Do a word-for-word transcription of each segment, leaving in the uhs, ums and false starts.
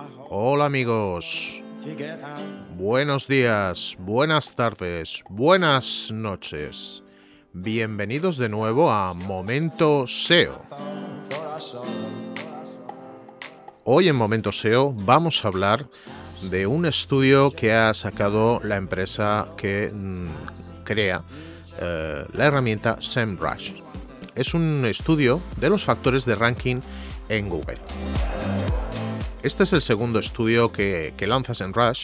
Hola amigos, buenos días, buenas tardes, buenas noches. Bienvenidos de nuevo a Momento S E O. Hoy en Momento S E O vamos a hablar de un estudio que ha sacado la empresa que mmm, crea eh, la herramienta SEMrush. Es un estudio de los factores de ranking en Google. Este es el segundo estudio que, que lanza SEMrush,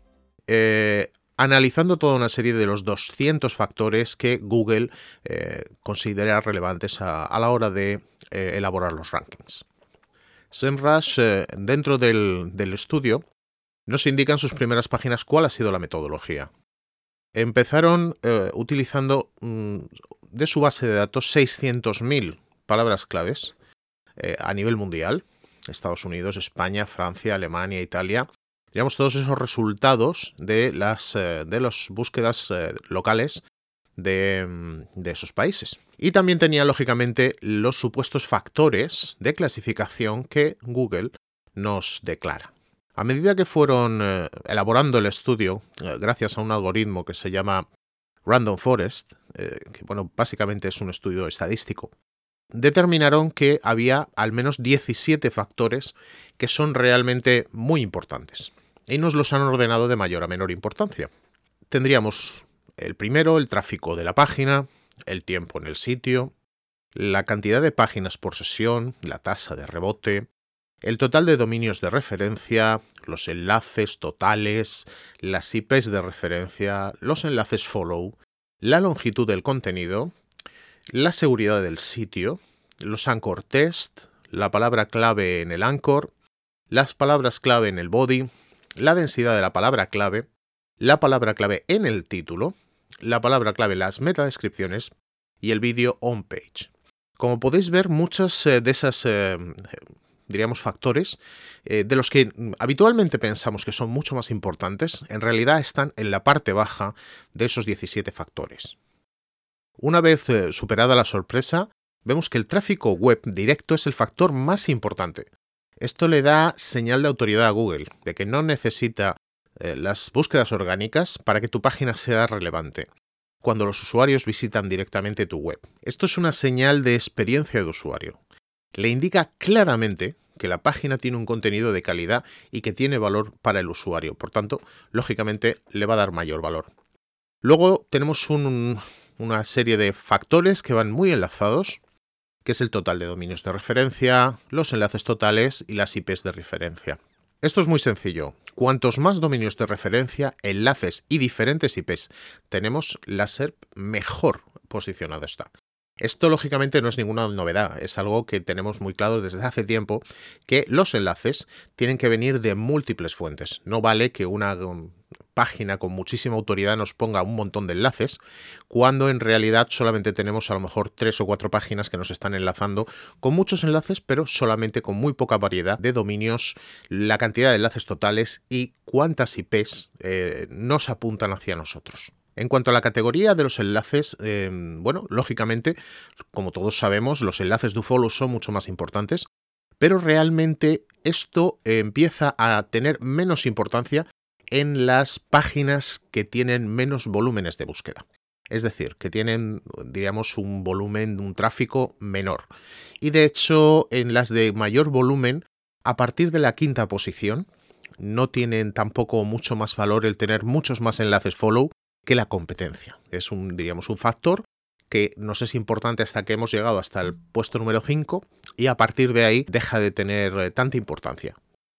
eh, analizando toda una serie de los doscientos factores que Google eh, considera relevantes a, a la hora de eh, elaborar los rankings. SEMrush, eh, dentro del, del estudio, nos indica en sus primeras páginas cuál ha sido la metodología. Empezaron eh, utilizando mm, de su base de datos seiscientos mil palabras claves eh, a nivel mundial. Estados Unidos, España, Francia, Alemania, Italia. Digamos todos esos resultados de las eh, de las búsquedas eh, locales de, de esos países. Y también tenía, lógicamente, los supuestos factores de clasificación que Google nos declara. A medida que fueron eh, elaborando el estudio, eh, gracias a un algoritmo que se llama Random Forest, eh, que bueno, básicamente es un estudio estadístico, determinaron que había al menos diecisiete factores que son realmente muy importantes y nos los han ordenado de mayor a menor importancia. Tendríamos el primero, el tráfico de la página, el tiempo en el sitio, la cantidad de páginas por sesión, la tasa de rebote, el total de dominios de referencia, los enlaces totales, las I Pes de referencia, los enlaces follow, la longitud del contenido, la seguridad del sitio, los anchor test, la palabra clave en el anchor, las palabras clave en el body, la densidad de la palabra clave, la palabra clave en el título, la palabra clave en las metadescripciones y el vídeo on page. Como podéis ver, muchos eh, de esos eh, diríamos factores eh, de los que habitualmente pensamos que son mucho más importantes, en realidad están en la parte baja de esos diecisiete factores. Una vez eh, superada la sorpresa, vemos que el tráfico web directo es el factor más importante. Esto le da señal de autoridad a Google, de que no necesita eh, las búsquedas orgánicas para que tu página sea relevante, cuando los usuarios visitan directamente tu web. Esto es una señal de experiencia de usuario. Le indica claramente que la página tiene un contenido de calidad y que tiene valor para el usuario. Por tanto, lógicamente, le va a dar mayor valor. Luego tenemos un... una serie de factores que van muy enlazados, que es el total de dominios de referencia, los enlaces totales y las I Pes de referencia. Esto es muy sencillo. Cuantos más dominios de referencia, enlaces y diferentes I Pes tenemos, la S E R P mejor posicionada está. Esto lógicamente no es ninguna novedad, es algo que tenemos muy claro desde hace tiempo, que los enlaces tienen que venir de múltiples fuentes. No vale que una página con muchísima autoridad nos ponga un montón de enlaces, cuando en realidad solamente tenemos a lo mejor tres o cuatro páginas que nos están enlazando con muchos enlaces, pero solamente con muy poca variedad de dominios, la cantidad de enlaces totales y cuántas I Pes eh, nos apuntan hacia nosotros. En cuanto a la categoría de los enlaces, eh, bueno, lógicamente, como todos sabemos, los enlaces do follow son mucho más importantes, pero realmente esto eh, empieza a tener menos importancia en las páginas que tienen menos volúmenes de búsqueda. Es decir, que tienen, diríamos, un volumen, un tráfico menor. Y de hecho, en las de mayor volumen, a partir de la quinta posición, no tienen tampoco mucho más valor el tener muchos más enlaces follow que la competencia. Es un, diríamos, un factor que nos es importante hasta que hemos llegado hasta el puesto número cinco y a partir de ahí deja de tener eh, tanta importancia.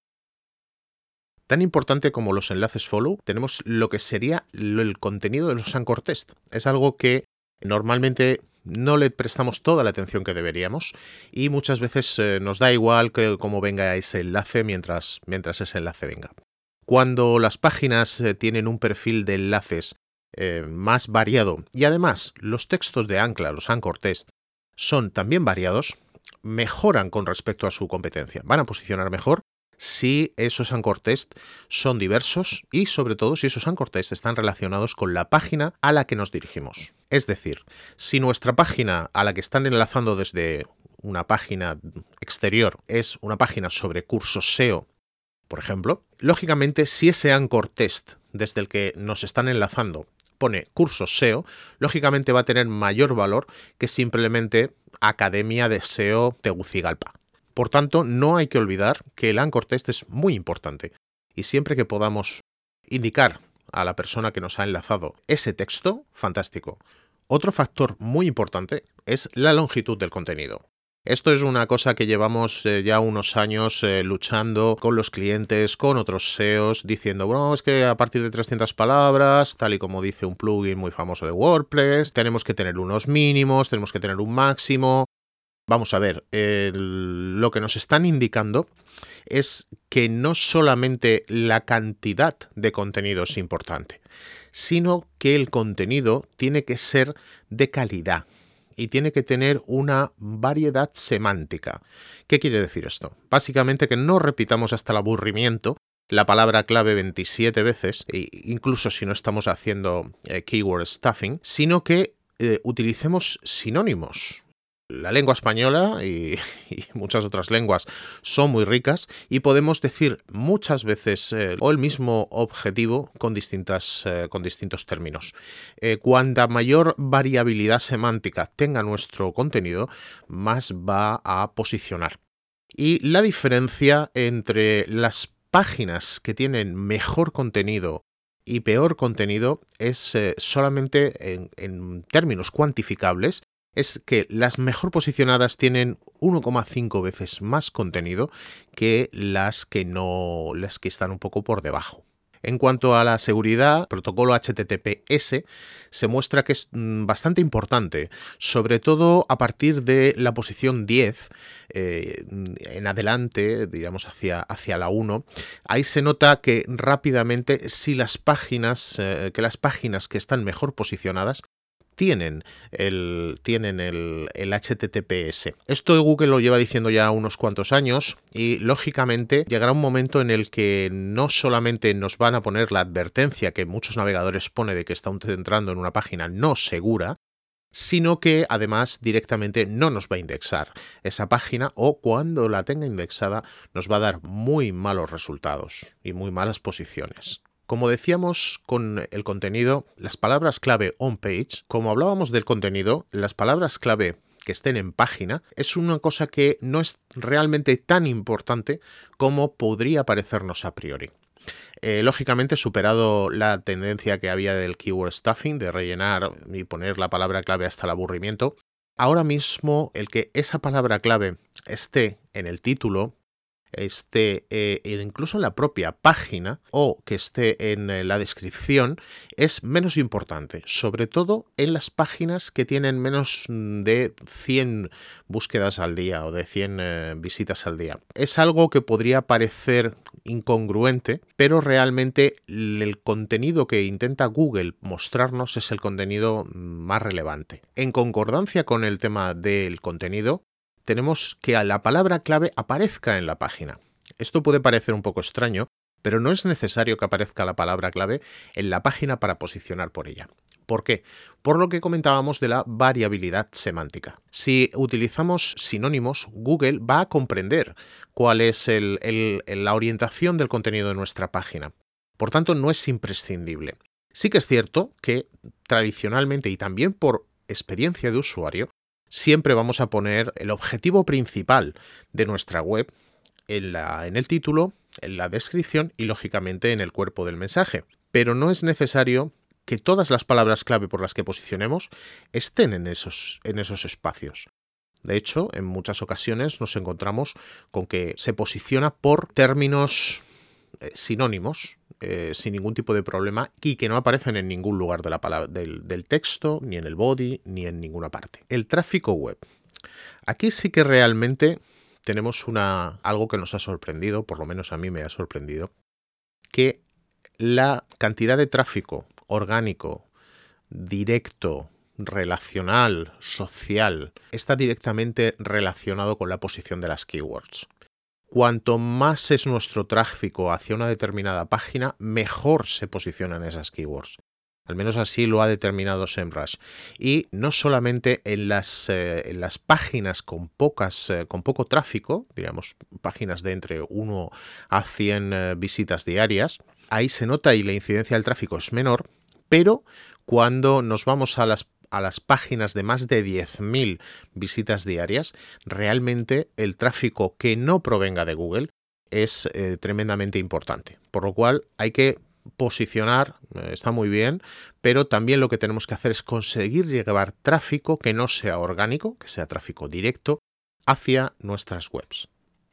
Tan importante como los enlaces follow, tenemos lo que sería el contenido de los anchor test. Es algo que normalmente no le prestamos toda la atención que deberíamos y muchas veces eh, nos da igual que cómo venga ese enlace mientras, mientras ese enlace venga. Cuando las páginas eh, tienen un perfil de enlaces eh, más variado y además los textos de ancla, los anchor test, son también variados, mejoran con respecto a su competencia. Van a posicionar mejor si esos anchor test son diversos y sobre todo si esos anchor test están relacionados con la página a la que nos dirigimos. Es decir, si nuestra página a la que están enlazando desde una página exterior es una página sobre cursos S E O Por ejemplo, lógicamente, si ese anchor text desde el que nos están enlazando pone cursos S E O, lógicamente va a tener mayor valor que simplemente Academia de S E O Tegucigalpa. Por tanto, no hay que olvidar que el anchor text es muy importante y siempre que podamos indicar a la persona que nos ha enlazado ese texto, fantástico. Otro factor muy importante es la longitud del contenido. Esto es una cosa que llevamos eh, ya unos años eh, luchando con los clientes, con otros S E Os, diciendo, bueno, es que a partir de trescientas palabras, tal y como dice un plugin muy famoso de WordPress, tenemos que tener unos mínimos, tenemos que tener un máximo. Vamos a ver, eh, lo que nos están indicando es que no solamente la cantidad de contenido es importante, sino que el contenido tiene que ser de calidad y tiene que tener una variedad semántica. ¿Qué quiere decir esto? Básicamente que no repitamos hasta el aburrimiento la palabra clave veintisiete veces, e incluso si no estamos haciendo eh, keyword stuffing, sino que eh, utilicemos sinónimos. La lengua española y, y muchas otras lenguas son muy ricas y podemos decir muchas veces eh, o el mismo objetivo con, distintas, eh, con distintos términos. Eh, cuanta mayor variabilidad semántica tenga nuestro contenido, más va a posicionar. Y la diferencia entre las páginas que tienen mejor contenido y peor contenido es eh, solamente en, en términos cuantificables, es que las mejor posicionadas tienen uno coma cinco veces más contenido que las que no, las que están un poco por debajo. En cuanto a la seguridad, protocolo H T T P S se muestra que es bastante importante, sobre todo a partir de la posición diez eh, en adelante, digamos hacia, hacia la uno. Ahí se nota que rápidamente si las páginas, eh, que las páginas que están mejor posicionadas tienen el, tienen el, el H T T P S. Esto Google lo lleva diciendo ya unos cuantos años y lógicamente llegará un momento en el que no solamente nos van a poner la advertencia que muchos navegadores pone de que está entrando en una página no segura, sino que además directamente no nos va a indexar esa página o cuando la tenga indexada nos va a dar muy malos resultados y muy malas posiciones. Como decíamos con el contenido, las palabras clave on-page, como hablábamos del contenido, las palabras clave que estén en página es una cosa que no es realmente tan importante como podría parecernos a priori. Eh, lógicamente, superado la tendencia que había del keyword stuffing, de rellenar y poner la palabra clave hasta el aburrimiento, ahora mismo el que esa palabra clave esté en el título, esté eh, incluso en la propia página o que esté en eh, la descripción es menos importante, sobre todo en las páginas que tienen menos de cien búsquedas al día o de cien eh, visitas al día. Es algo que podría parecer incongruente, pero realmente el contenido que intenta Google mostrarnos es el contenido más relevante. En concordancia con el tema del contenido, tenemos que la palabra clave aparezca en la página. Esto puede parecer un poco extraño, pero no es necesario que aparezca la palabra clave en la página para posicionar por ella. ¿Por qué? Por lo que comentábamos de la variabilidad semántica. Si utilizamos sinónimos, Google va a comprender cuál es el, el, la orientación del contenido de nuestra página. Por tanto, no es imprescindible. Sí que es cierto que tradicionalmente y también por experiencia de usuario, siempre vamos a poner el objetivo principal de nuestra web en, la, en el título, en la descripción y lógicamente en el cuerpo del mensaje. Pero no es necesario que todas las palabras clave por las que posicionemos estén en esos, en esos espacios. De hecho, en muchas ocasiones nos encontramos con que se posiciona por términos eh, sinónimos, eh, sin ningún tipo de problema y que no aparecen en ningún lugar de la palabra, del, del texto, ni en el body, ni en ninguna parte. El tráfico web. Aquí sí que realmente tenemos una, algo que nos ha sorprendido, por lo menos a mí me ha sorprendido, que la cantidad de tráfico orgánico, directo, relacional, social, está directamente relacionado con la posición de las keywords. Cuanto más es nuestro tráfico hacia una determinada página, mejor se posicionan esas keywords. Al menos así lo ha determinado SEMrush. Y no solamente en las, eh, en las páginas con, pocas, eh, con poco tráfico, digamos, páginas de entre uno a cien eh, visitas diarias, ahí se nota y la incidencia del tráfico es menor, pero cuando nos vamos a las a las páginas de más de diez mil visitas diarias, realmente el tráfico que no provenga de Google es eh, tremendamente importante. Por lo cual hay que posicionar, eh, está muy bien, pero también lo que tenemos que hacer es conseguir llevar tráfico que no sea orgánico, que sea tráfico directo, hacia nuestras webs.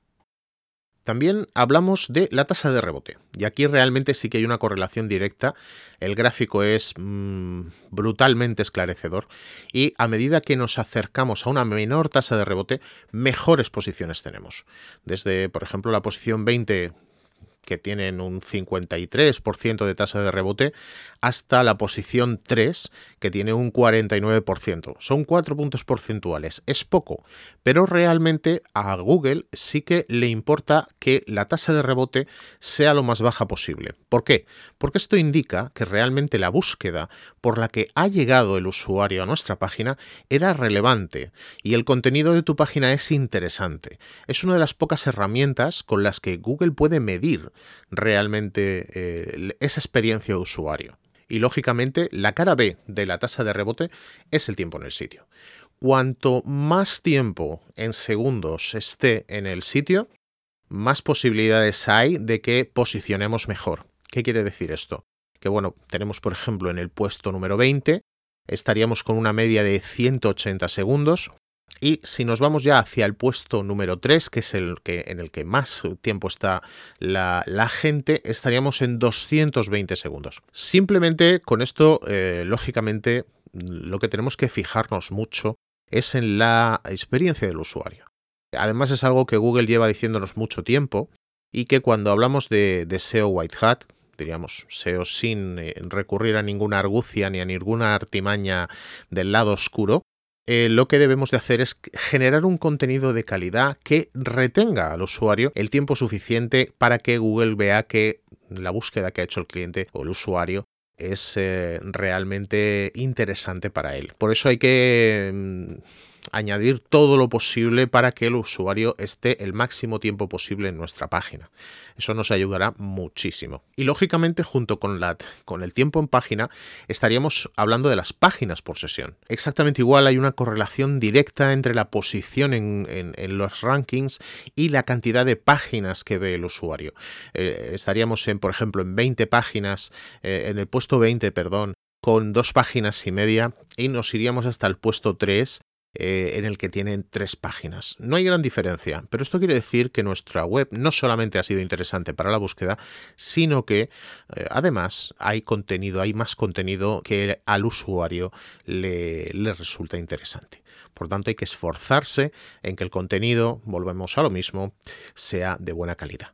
También hablamos de la tasa de rebote, y aquí realmente sí que hay una correlación directa. El gráfico es mmm, brutalmente esclarecedor, y a medida que nos acercamos a una menor tasa de rebote, mejores posiciones tenemos. Desde, por ejemplo, la posición veinte, que tienen un cincuenta y tres por ciento de tasa de rebote, hasta la posición tres, que tiene un cuarenta y nueve por ciento. Son cuatro puntos porcentuales. Es poco, pero realmente a Google sí que le importa que la tasa de rebote sea lo más baja posible. ¿Por qué? Porque esto indica que realmente la búsqueda por la que ha llegado el usuario a nuestra página era relevante y el contenido de tu página es interesante. Es una de las pocas herramientas con las que Google puede medir realmente eh, esa experiencia de usuario. Y lógicamente la cara B de la tasa de rebote es el tiempo en el sitio. Cuanto más tiempo en segundos esté en el sitio, más posibilidades hay de que posicionemos mejor. ¿Qué quiere decir esto? Que bueno, tenemos por ejemplo en el puesto número veinte, estaríamos con una media de ciento ochenta segundos. Y si nos vamos ya hacia el puesto número tres, que es el que, en el que más tiempo está la, la gente, estaríamos en doscientos veinte segundos. Simplemente con esto, eh, lógicamente, lo que tenemos que fijarnos mucho es en la experiencia del usuario. Además es algo que Google lleva diciéndonos mucho tiempo y que cuando hablamos de, de S E O White Hat, diríamos S E O sin eh, recurrir a ninguna argucia ni a ninguna artimaña del lado oscuro, Eh, lo que debemos de hacer es generar un contenido de calidad que retenga al usuario el tiempo suficiente para que Google vea que la búsqueda que ha hecho el cliente o el usuario es eh, realmente interesante para él. Por eso hay que mm, añadir todo lo posible para que el usuario esté el máximo tiempo posible en nuestra página. Eso nos ayudará muchísimo. Y lógicamente, junto con, la, con el tiempo en página, estaríamos hablando de las páginas por sesión. Exactamente igual, hay una correlación directa entre la posición en, en, en los rankings y la cantidad de páginas que ve el usuario. Eh, estaríamos, en, por ejemplo, en veinte páginas, eh, en el puesto veinte, perdón, con dos páginas y media, y nos iríamos hasta el puesto tres, Eh, en el que tienen tres páginas. No hay gran diferencia, pero esto quiere decir que nuestra web no solamente ha sido interesante para la búsqueda, sino que eh, además hay contenido, hay más contenido que al usuario le, le resulta interesante. Por tanto, hay que esforzarse en que el contenido, volvemos a lo mismo, sea de buena calidad.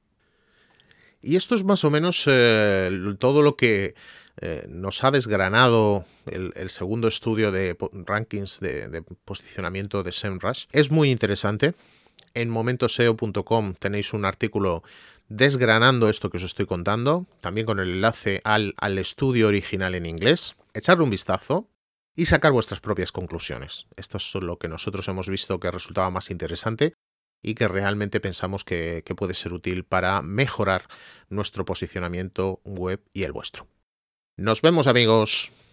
Y esto es más o menos eh, todo lo que eh, nos ha desgranado el, el segundo estudio de rankings de, de posicionamiento de SEMrush. Es muy interesante. En momentoseo punto com tenéis un artículo desgranando esto que os estoy contando, también con el enlace al, al estudio original en inglés. Echarle un vistazo y sacar vuestras propias conclusiones. Esto es lo que nosotros hemos visto que resultaba más interesante y que realmente pensamos que, que puede ser útil para mejorar nuestro posicionamiento web y el vuestro. Nos vemos, amigos.